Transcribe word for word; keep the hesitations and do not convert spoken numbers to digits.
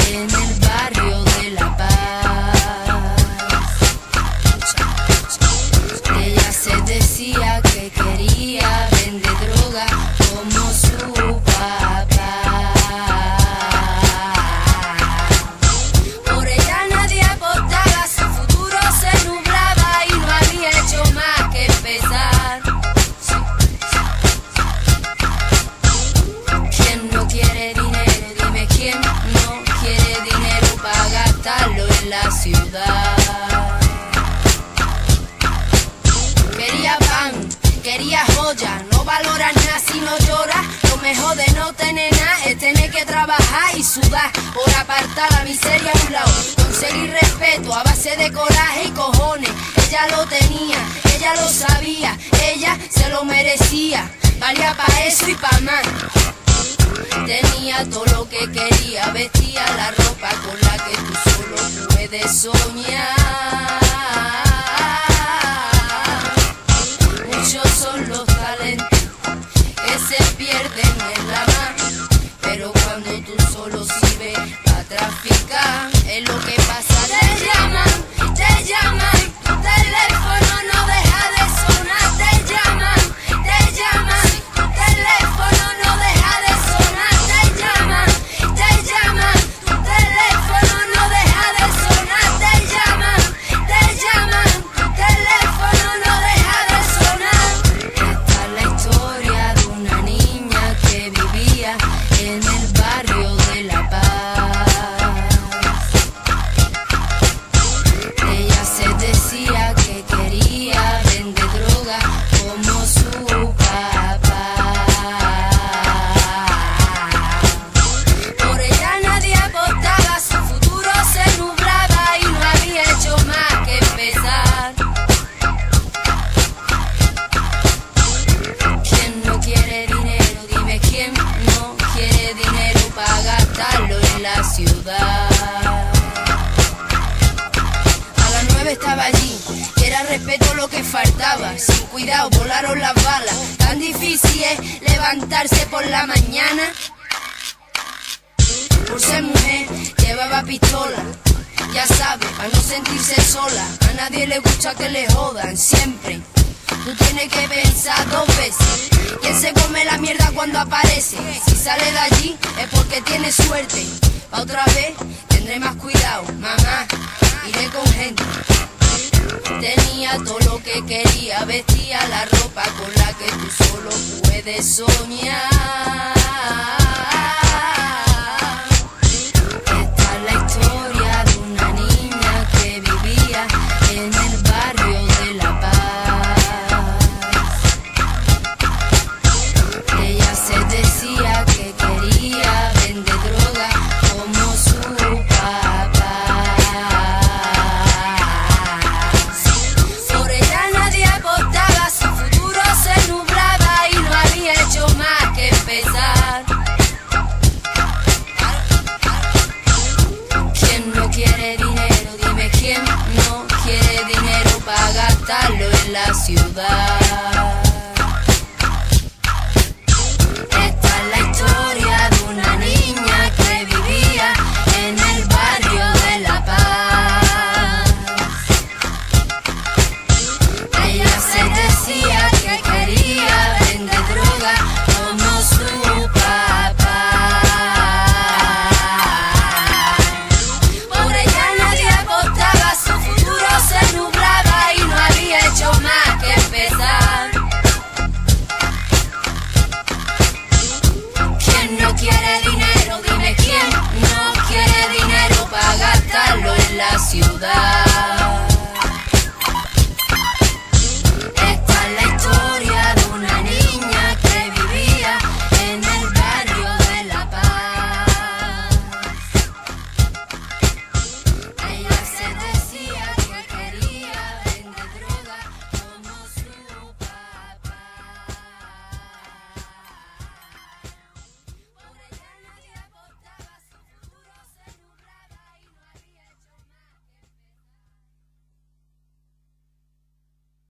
en el barrio de La Paz. Ella se decía que quería vender droga como su papá. Por ella nadie apostaba, su futuro se nublaba y no había hecho más que empezar. ¿Quién no quiere dinero? Dime quién no quiere dinero para gastarlo en la ciudad. Quería pan, quería joya, no valoras nada si no lloras. Lo mejor de no tener nada es tener que trabajar y sudar por apartar la miseria a un lado. Conseguir respeto a base de coraje y cojones. Ella lo tenía, ella lo sabía, ella se lo merecía. Valía pa' eso y pa' más. Tenía todo lo que quería, vestía la ropa con la que tú solo puedes soñar. Muchos son los talentos que se pierden en la mar, pero cuando tú solo sirves para traficar, es lo que pasa. Te llaman, te llaman, tu teléfono no deja de sonar. Te llaman, te llaman, tu teléfono no deja de sonar. Te llaman, te llaman, tu teléfono no deja de sonar. Te llaman, te llaman, tu teléfono no deja de sonar. Esta es la historia de una niña que vivía en el barrio de La Paz. Ella se decía que quería vender droga como su papá. Por ella nadie apostaba, su futuro se nublaba y no había hecho más que empezar. ¿Quién no quiere dinero? Dime quién no quiere dinero para gastarlo en la ciudad. A las nueve estaba allí, y era respeto lo que faltaba. Sin cuidado volaron las balas. Tan difícil es levantarse por la mañana. Por ser mujer llevaba pistola, ya sabe, para no sentirse sola. A nadie le gusta que le jodan, siempre. Tú tienes que pensar dos veces. ¿Quién se come la mierda cuando aparece? Si sale de allí es porque tiene suerte. Pa' otra vez tendré más cuidado, mamá, iré con gente. Tenía todo lo que quería, vestía la ropa con la que tú solo puedes soñar. Esta es la historia de una niña que vivía en el barrio de La Paz. Ella se decía que quería vender droga como su papá. Por ella nadie apostaba, su futuro se nublaba y no había hecho más que empezar. ¿Quién no quiere dinero? Dime quién no quiere dinero para gastarlo en la ciudad.